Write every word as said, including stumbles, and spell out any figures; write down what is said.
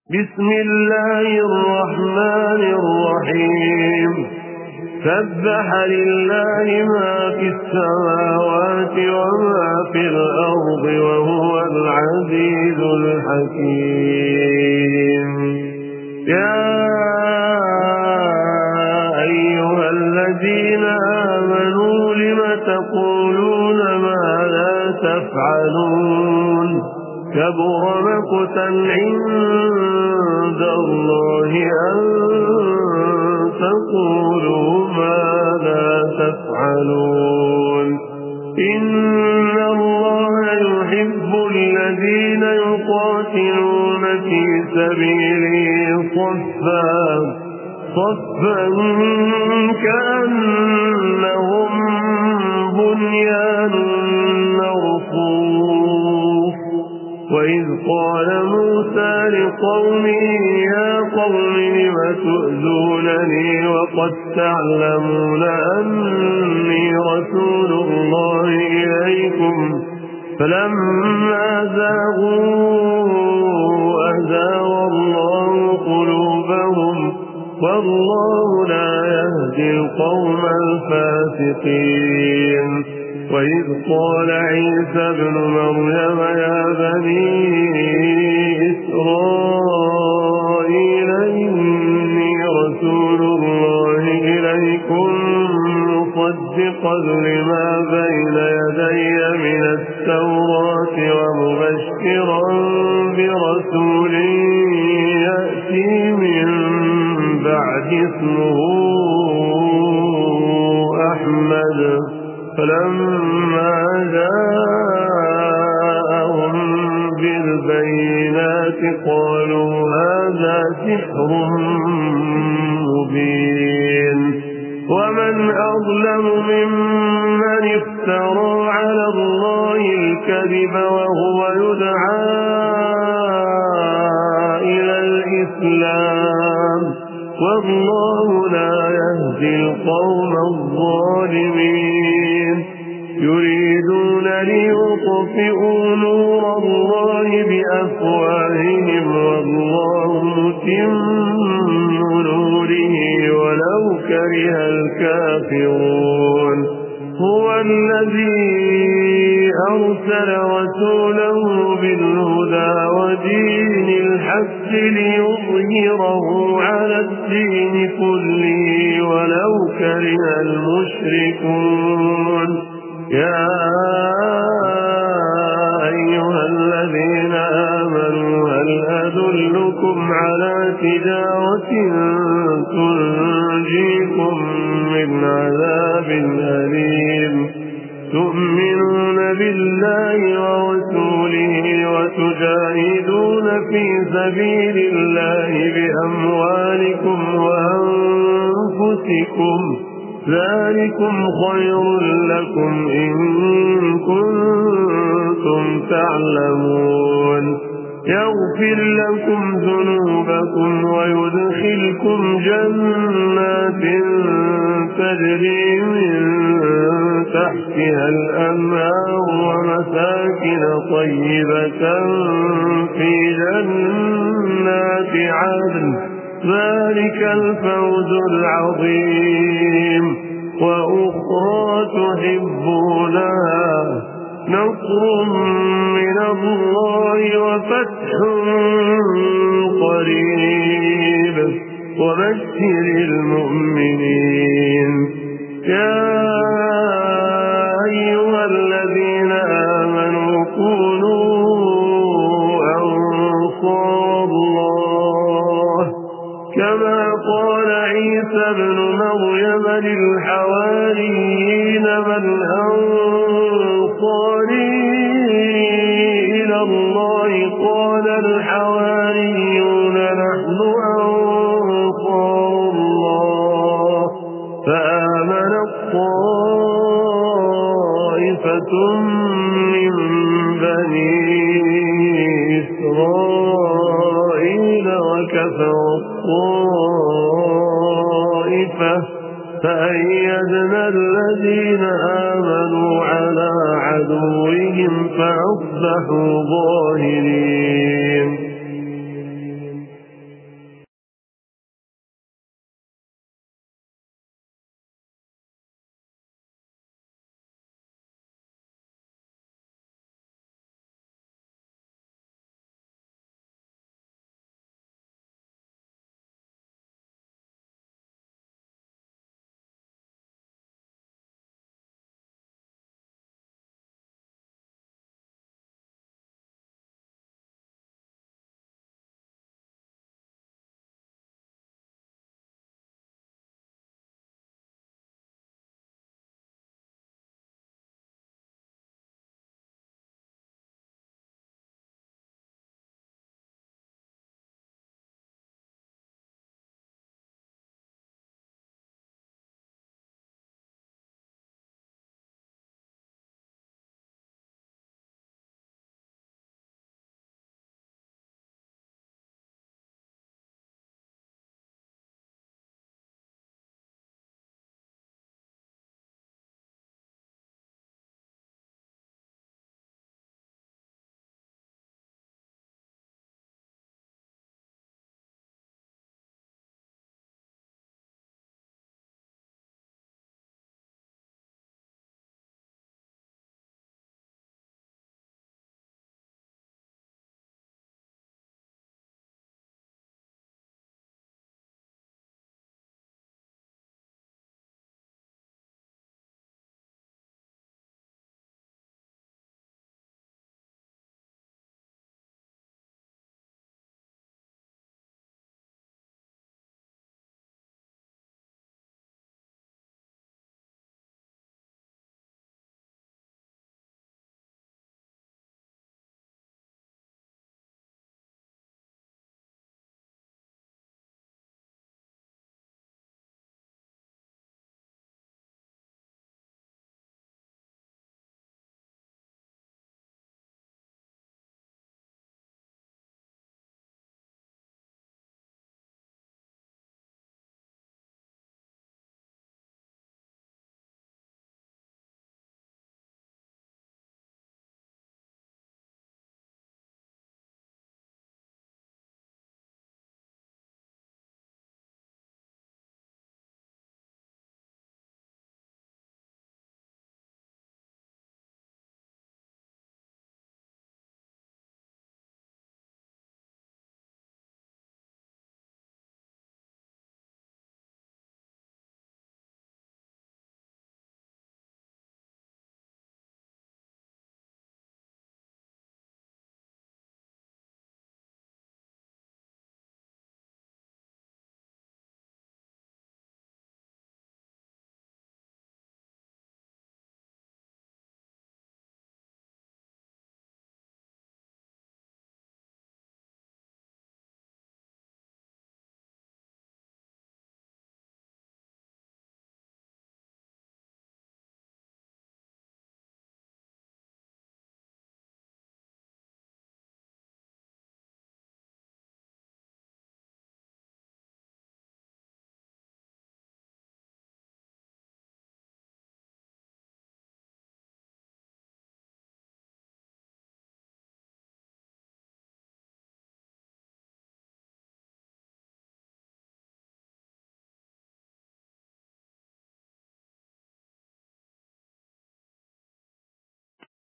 بسم الله الرحمن الرحيم سبح لله ما في السماوات وما في الأرض وهو العزيز الحكيم يا أيها الذين آمنوا لم تقولون ما لا تفعلون كبر مقتا عند الله أن تقولوا ما لا تفعلون إن الله يحب الذين يقاتلون في سبيله صفا صفا كأنهم بنيان مرصوص وإذ قال موسى لقومه يا قوم لم تؤذونني وقد تعلمون أني رسول الله إليكم فلما زاغوا أزاغ الله قلوبهم والله لا يهدي القوم الفاسقين وإذ قال عيسى ابن مريم يا بني إسرائيل إني رسول الله إليكم مصدقا لما بين يدي من التوراة ومبشرا برسول يأتي من بعد اسمه أحمد فلما جاءهم بالبينات قالوا هذا سحر مبين ومن أظلم ممن افترى على الله الكذب وهو يدعى إلى الإسلام والله لا يهدي القوم الظالمين يريدون ليطفئوا نور الله بأفواههم والله متم نوره ولو كره الكافرون هو الذي أرسل رسوله بالهدى ودين الحق ليظهره على الدين كله ولو كره المشركون يا أيها الذين آمنوا هل أدلكم على تجارة تنجيكم من عذاب أليم تؤمنون بالله ورسوله وتجاهدون في سبيل الله بأموالكم وأنفسكم ذلكم خير لكم إن كنتم تعلمون يغفر لكم ذنوبكم ويدخلكم جنات تجري من تحتها الأنهار ومساكن طيبة في جنات عدن ذلك الفوز العظيم وأخرى تحبونها نصر من الله وفتح قريب وبشر المؤمنين يا أيها الذين آمنوا كونوا أنصار الله كما قال عيسى ابن مريم للحواريين من أنصاري إلى الله قال الحواريون نحن أنصار الله فآمنت طائفة من بني إسرائيل وكفرت طائفة فأيدنا الذين آمنوا على عدوهم فأصبحوا ظاهرين.